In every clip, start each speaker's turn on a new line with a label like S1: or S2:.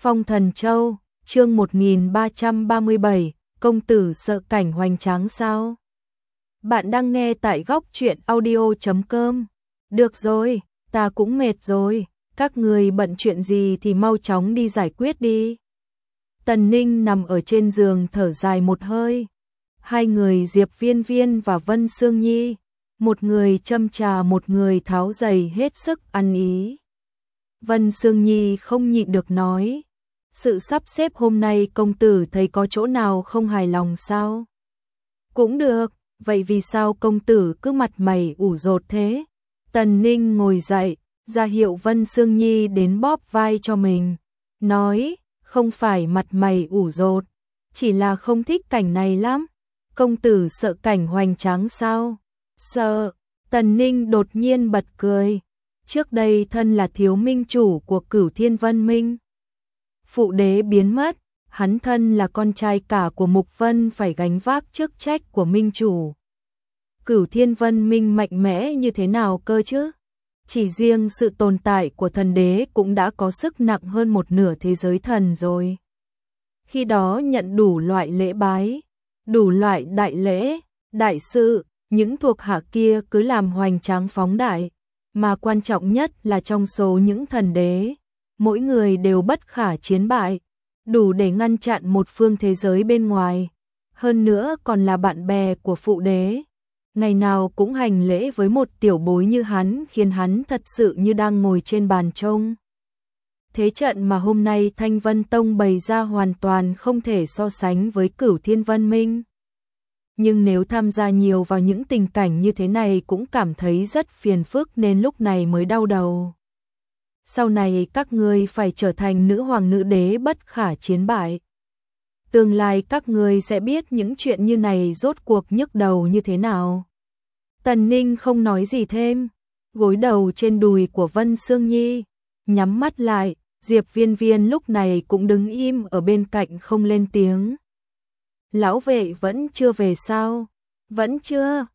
S1: Phong Thần Châu, chương 1337, công tử sợ cảnh hoành tráng sao? Bạn đang nghe tại góc truyện audio.com. Được rồi, ta cũng mệt rồi, các người bận chuyện gì thì mau chóng đi giải quyết đi. Tần Ninh nằm ở trên giường thở dài một hơi. Hai người Diệp Viên Viên và Vân Sương Nhi, một người châm trà một người tháo giày hết sức ăn ý. Vân Sương Nhi không nhịn được nói, sự sắp xếp hôm nay công tử thấy có chỗ nào không hài lòng sao? Cũng được, vậy vì sao công tử cứ mặt mày ủ rột thế? Tần Ninh ngồi dậy, ra hiệu Vân Sương Nhi đến bóp vai cho mình, nói, không phải mặt mày ủ rột, chỉ là không thích cảnh này lắm. Công tử sợ cảnh hoành tráng sao? Sợ. Tần Ninh đột nhiên bật cười. Trước đây thân là thiếu minh chủ của Cửu Thiên Vân Minh. Phụ đế biến mất, hắn thân là con trai cả của Mục Vân phải gánh vác chức trách của minh chủ. Cửu Thiên Vân Minh mạnh mẽ như thế nào cơ chứ? Chỉ riêng sự tồn tại của thần đế cũng đã có sức nặng hơn một nửa thế giới thần rồi. Khi đó nhận đủ loại lễ bái, đủ loại đại lễ, đại sự, những thuộc hạ kia cứ làm hoành tráng phóng đại, mà quan trọng nhất là trong số những thần đế, mỗi người đều bất khả chiến bại, đủ để ngăn chặn một phương thế giới bên ngoài, hơn nữa còn là bạn bè của phụ đế. Ngày nào cũng hành lễ với một tiểu bối như hắn khiến hắn thật sự như đang ngồi trên bàn trông. Thế trận mà hôm nay Thanh Vân Tông bày ra hoàn toàn không thể so sánh với Cửu Thiên Vân Minh. Nhưng nếu tham gia nhiều vào những tình cảnh như thế này cũng cảm thấy rất phiền phức nên lúc này mới đau đầu. Sau này các ngươi phải trở thành nữ hoàng nữ đế bất khả chiến bại. Tương lai các ngươi sẽ biết những chuyện như này rốt cuộc nhức đầu như thế nào. Tần Ninh không nói gì thêm, gối đầu trên đùi của Vân Sương Nhi, nhắm mắt lại, Diệp Viên Viên lúc này cũng đứng im ở bên cạnh không lên tiếng. Lão vệ vẫn chưa về sao? Vẫn chưa,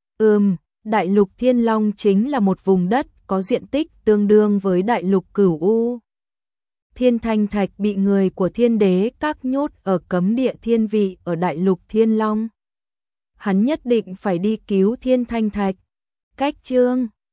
S1: Đại lục Thiên Long chính là một vùng đất có diện tích tương đương với đại lục Cửu U. Thiên Thanh Thạch bị người của thiên đế các nhốt ở cấm địa thiên vị ở đại lục Thiên Long. Hắn nhất định phải đi cứu Thiên Thanh Thạch. Cách chương